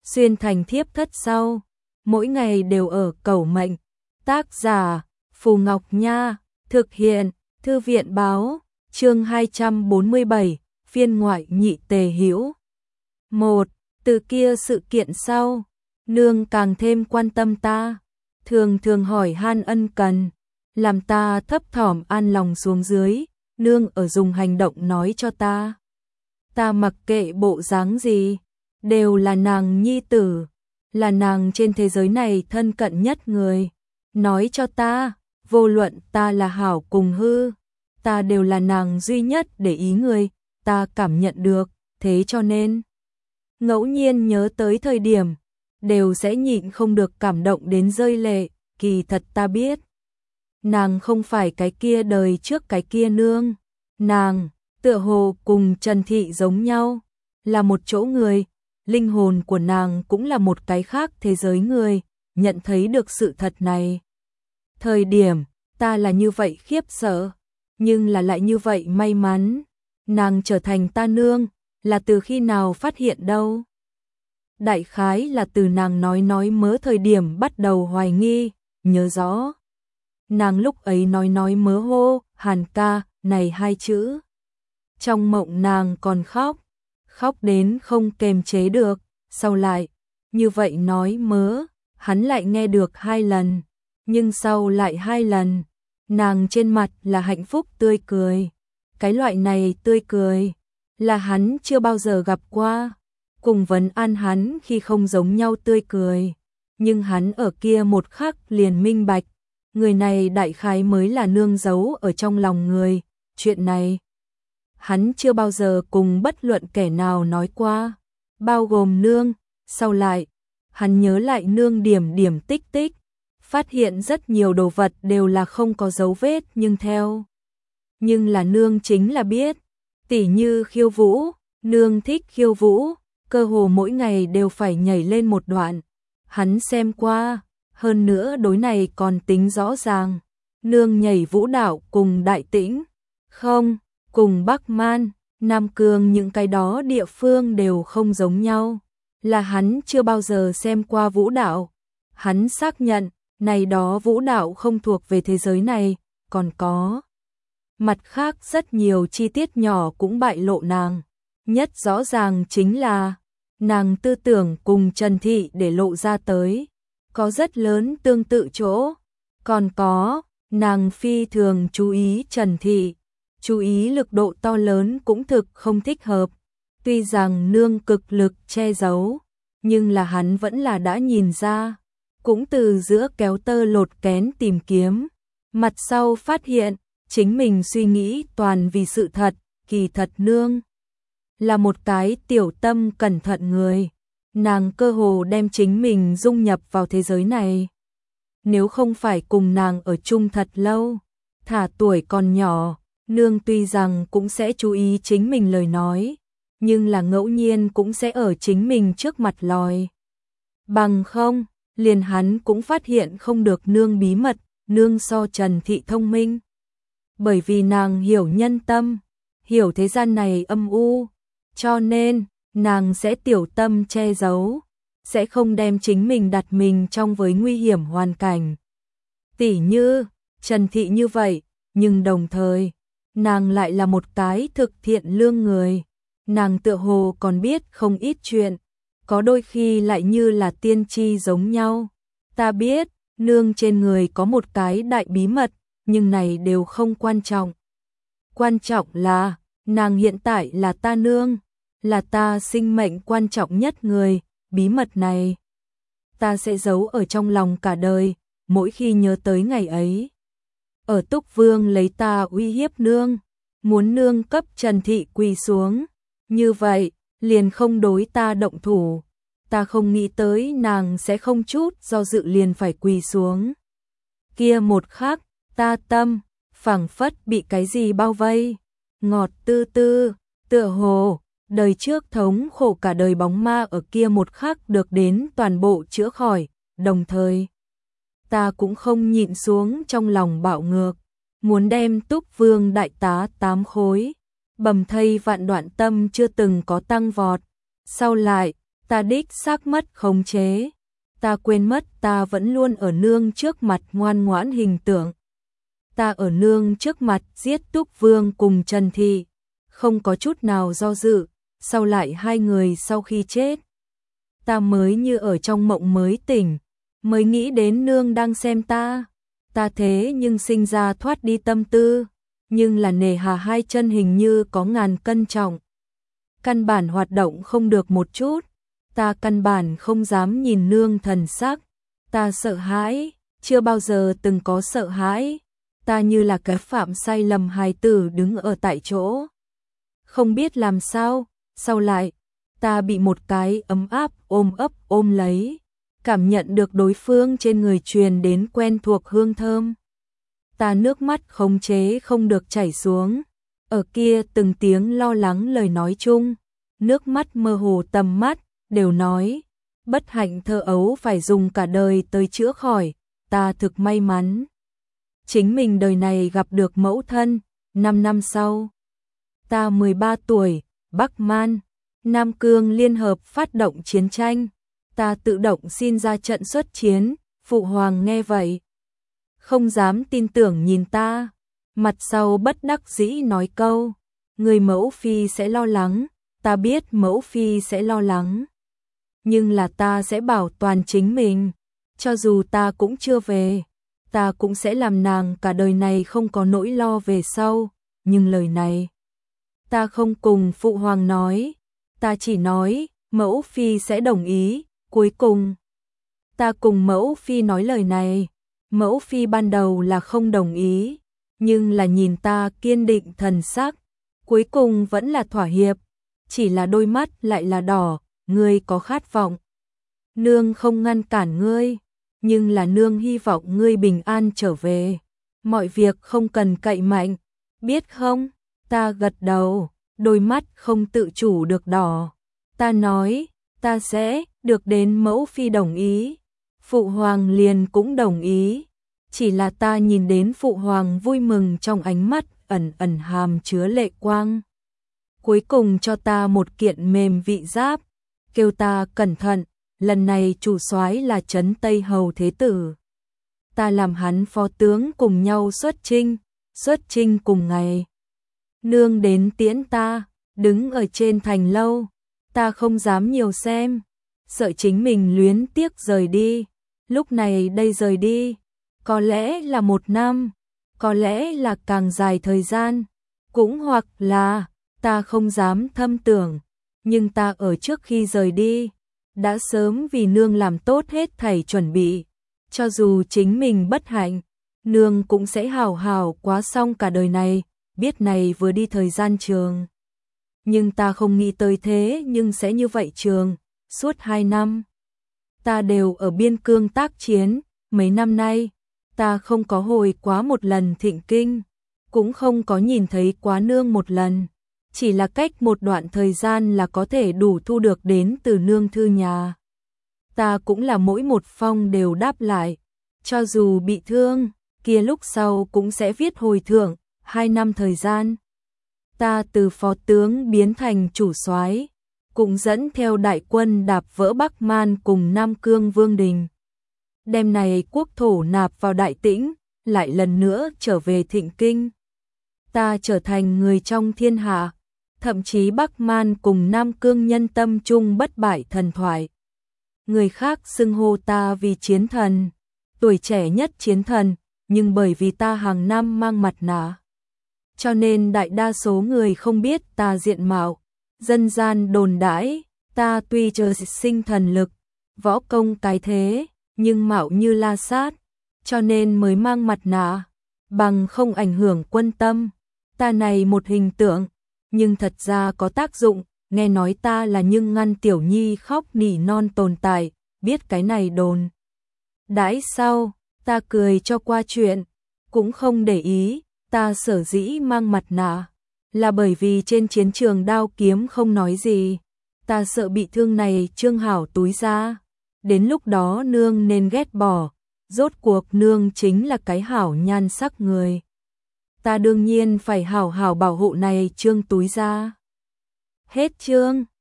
xuyên thành thiếp thất sau, mỗi ngày đều ở cầu mệnh. Tác giả Phù Ngọc Nha, thực hiện Thư viện báo, chương 247, phiên ngoại nhị tề hữu. 1. Từ kia sự kiện sau, nương càng thêm quan tâm ta, thường thường hỏi han ân cần, làm ta thấp thỏm an lòng xuống dưới, nương ở dùng hành động nói cho ta. Ta mặc kệ bộ dáng gì, đều là nàng nhi tử, là nàng trên thế giới này thân cận nhất người. Nói cho ta, vô luận ta là hảo cùng hư, ta đều là nàng duy nhất để ý người, ta cảm nhận được, thế cho nên ngẫu nhiên nhớ tới thời điểm, đều sẽ nhịn không được cảm động đến rơi lệ, kỳ thật ta biết. Nàng không phải cái kia đời trước cái kia nương, nàng, tựa hồ cùng Trần Thị giống nhau, là một chỗ người, linh hồn của nàng cũng là một cái khác thế giới người, nhận thấy được sự thật này. Thời điểm, ta là như vậy khiếp sợ, nhưng là lại như vậy may mắn, nàng trở thành ta nương, là từ khi nào phát hiện đâu. Đại khái là từ nàng nói mớ thời điểm bắt đầu hoài nghi, nhớ rõ. Nàng lúc ấy nói mớ hô, Hàn ca, này hai chữ. Trong mộng nàng còn khóc đến không kềm chế được, sau lại, như vậy nói mớ, hắn lại nghe được 2 lần, nhưng sau lại 2 lần, nàng trên mặt là hạnh phúc tươi cười. Cái loại này tươi cười, là hắn chưa bao giờ gặp qua, cùng vấn an hắn khi không giống nhau tươi cười, nhưng hắn ở kia một khắc liền minh bạch, người này đại khái mới là nương giấu ở trong lòng người, chuyện này. Hắn chưa bao giờ cùng bất luận kẻ nào nói qua, bao gồm nương, sau lại, hắn nhớ lại nương điểm tích tích, phát hiện rất nhiều đồ vật đều là không có dấu vết nhưng là nương chính là biết, tỉ như khiêu vũ, nương thích khiêu vũ, cơ hồ mỗi ngày đều phải nhảy lên một đoạn, hắn xem qua, hơn nữa đối này còn tính rõ ràng, nương nhảy vũ đạo cùng Đại Tĩnh, không, cùng Bắc Man, Nam Cương những cái đó địa phương đều không giống nhau, là hắn chưa bao giờ xem qua vũ đạo, hắn xác nhận, này đó vũ đạo không thuộc về thế giới này, còn có. Mặt khác rất nhiều chi tiết nhỏ cũng bại lộ nàng, nhất rõ ràng chính là, nàng tư tưởng cùng Trần Thị để lộ ra tới, có rất lớn tương tự chỗ, còn có, nàng phi thường chú ý Trần Thị, chú ý lực độ to lớn cũng thực không thích hợp, tuy rằng nương cực lực che giấu, nhưng là hắn vẫn là đã nhìn ra, cũng từ giữa kéo tơ lột kén tìm kiếm, mặt sau phát hiện, chính mình suy nghĩ toàn vì sự thật, kỳ thật nương là một cái tiểu tâm cẩn thận người, nàng cơ hồ đem chính mình dung nhập vào thế giới này. Nếu không phải cùng nàng ở chung thật lâu, thả tuổi còn nhỏ, nương tuy rằng cũng sẽ chú ý chính mình lời nói, nhưng là ngẫu nhiên cũng sẽ ở chính mình trước mặt lòi. Bằng không, liền hắn cũng phát hiện không được nương bí mật, nương so Trần Thị thông minh. Bởi vì nàng hiểu nhân tâm, hiểu thế gian này âm u, cho nên nàng sẽ tiểu tâm che giấu, sẽ không đem chính mình đặt mình trong với nguy hiểm hoàn cảnh. Tỉ như, Trần Thị như vậy, nhưng đồng thời, nàng lại là một cái thực thiện lương người, nàng tựa hồ còn biết không ít chuyện, có đôi khi lại như là tiên tri giống nhau. Ta biết, nương trên người có một cái đại bí mật, nhưng này đều không quan trọng. Quan trọng là, nàng hiện tại là ta nương, là ta sinh mệnh quan trọng nhất người, bí mật này. Ta sẽ giấu ở trong lòng cả đời, mỗi khi nhớ tới ngày ấy. Ở Túc Vương lấy ta uy hiếp nương, muốn nương cấp Trần Thị quỳ xuống, như vậy, liền không đối ta động thủ. Ta không nghĩ tới nàng sẽ không chút do dự liền phải quỳ xuống. Kia một khắc, ta tâm, phảng phất bị cái gì bao vây, ngọt tư tư, tựa hồ, đời trước thống khổ cả đời bóng ma ở kia một khắc được đến toàn bộ chữa khỏi, đồng thời. Ta cũng không nhịn xuống trong lòng bạo ngược, muốn đem Túc Vương đại tá 8 khối, bầm thây vạn đoạn tâm chưa từng có tăng vọt, sau lại, Ta đích xác mất khống chế. Ta quên mất ta vẫn luôn ở nương trước mặt ngoan ngoãn hình tượng. Ta ở nương trước mặt giết Túc Vương cùng Trần Thị, không có chút nào do dự, sau lại hai người sau khi chết. Ta mới như ở trong mộng mới tỉnh, mới nghĩ đến nương đang xem ta. Ta thế nhưng sinh ra thoát đi tâm tư, nhưng là nề hà hai chân hình như có ngàn cân trọng. Căn bản hoạt động không được một chút, ta căn bản không dám nhìn nương thần sắc. Ta sợ hãi, chưa bao giờ từng có sợ hãi. Ta như là cái phạm sai lầm hài tử đứng ở tại chỗ. Không biết làm sao, sau lại, ta bị một cái ấm áp ôm ấp ôm lấy, cảm nhận được đối phương trên người truyền đến quen thuộc hương thơm. Ta nước mắt khống chế không được chảy xuống, ở kia từng tiếng lo lắng lời nói chung, nước mắt mơ hồ tầm mắt, đều nói, bất hạnh thơ ấu phải dùng cả đời tới chữa khỏi, ta thực may mắn. Chính mình đời này gặp được mẫu thân, 5 năm sau. Ta 13 tuổi, Bắc Man, Nam Cương liên hợp phát động chiến tranh. Ta tự động xin ra trận xuất chiến, Phụ Hoàng nghe vậy. Không dám tin tưởng nhìn ta, mặt sau bất đắc dĩ nói câu. Người mẫu phi sẽ lo lắng, ta biết mẫu phi sẽ lo lắng. Nhưng là ta sẽ bảo toàn chính mình, cho dù ta cũng chưa về. Ta cũng sẽ làm nàng cả đời này không có nỗi lo về sau, nhưng lời này ta không cùng Phụ Hoàng nói, ta chỉ nói mẫu phi sẽ đồng ý. Cuối cùng ta cùng mẫu phi nói lời này, mẫu phi ban đầu là không đồng ý, nhưng là nhìn ta kiên định thần sắc, cuối cùng vẫn là thỏa hiệp, chỉ là đôi mắt lại là đỏ. Ngươi có khát vọng, nương không ngăn cản ngươi, nhưng là nương hy vọng ngươi bình an trở về, mọi việc không cần cậy mạnh, biết không? Ta gật đầu, đôi mắt không tự chủ được đỏ. Ta nói, ta sẽ được đến mẫu phi đồng ý. Phụ Hoàng liền cũng đồng ý, chỉ là ta nhìn đến Phụ Hoàng vui mừng trong ánh mắt ẩn ẩn hàm chứa lệ quang. Cuối cùng cho ta một kiện mềm vị giáp, kêu ta cẩn thận, lần này chủ soái là Trấn Tây Hầu Thế Tử. Ta làm hắn phó tướng cùng nhau xuất chinh cùng ngày. Nương đến tiễn ta, đứng ở trên thành lâu, ta không dám nhiều xem, sợ chính mình luyến tiếc rời đi. Lúc này đây rời đi, có lẽ là 1 năm, có lẽ là càng dài thời gian, cũng hoặc là ta không dám thâm tưởng, nhưng ta ở trước khi rời đi, đã sớm vì nương làm tốt hết thảy chuẩn bị, cho dù chính mình bất hạnh, nương cũng sẽ hào hào quá xong cả đời này, biết này vừa đi thời gian trường. Nhưng ta không nghĩ tới thế nhưng sẽ như vậy trường, suốt 2 năm. Ta đều ở biên cương tác chiến, mấy năm nay, ta không có hồi quá một lần Thịnh Kinh, cũng không có nhìn thấy quá nương một lần, chỉ là cách một đoạn thời gian là có thể đủ thu được đến từ nương thư nhà. Ta cũng là mỗi một phong đều đáp lại, cho dù bị thương, kia lúc sau cũng sẽ viết hồi thưởng, 2 năm thời gian. Ta từ phó tướng biến thành chủ soái, cũng dẫn theo đại quân đạp vỡ Bắc Man cùng Nam Cương Vương Đình. Đêm này quốc thổ nạp vào Đại Tĩnh, lại lần nữa trở về Thịnh Kinh. Ta trở thành người trong thiên hạ, thậm chí Bắc Man cùng Nam Cương nhân tâm chung bất bại thần thoại. Người khác xưng hô ta vì chiến thần, tuổi trẻ nhất chiến thần, nhưng bởi vì ta hàng năm mang mặt nạ, cho nên đại đa số người không biết ta diện mạo. Dân gian đồn đãi, ta tuy trời sinh thần lực, võ công cái thế, nhưng mạo như la sát, cho nên mới mang mặt nạ, bằng không ảnh hưởng quân tâm. Ta này một hình tượng, nhưng thật ra có tác dụng, nghe nói ta là nhưng ngăn tiểu nhi khóc nỉ non tồn tại, biết cái này đồn. Đãi sau, ta cười cho qua chuyện, cũng không để ý, ta sở dĩ mang mặt nạ, là bởi vì trên chiến trường đao kiếm không nói gì, ta sợ bị thương này trương hảo túi ra, đến lúc đó nương nên ghét bỏ, rốt cuộc nương chính là cái hảo nhan sắc người. Ta đương nhiên phải hảo hảo bảo hộ này trương túi ra. Hết chương.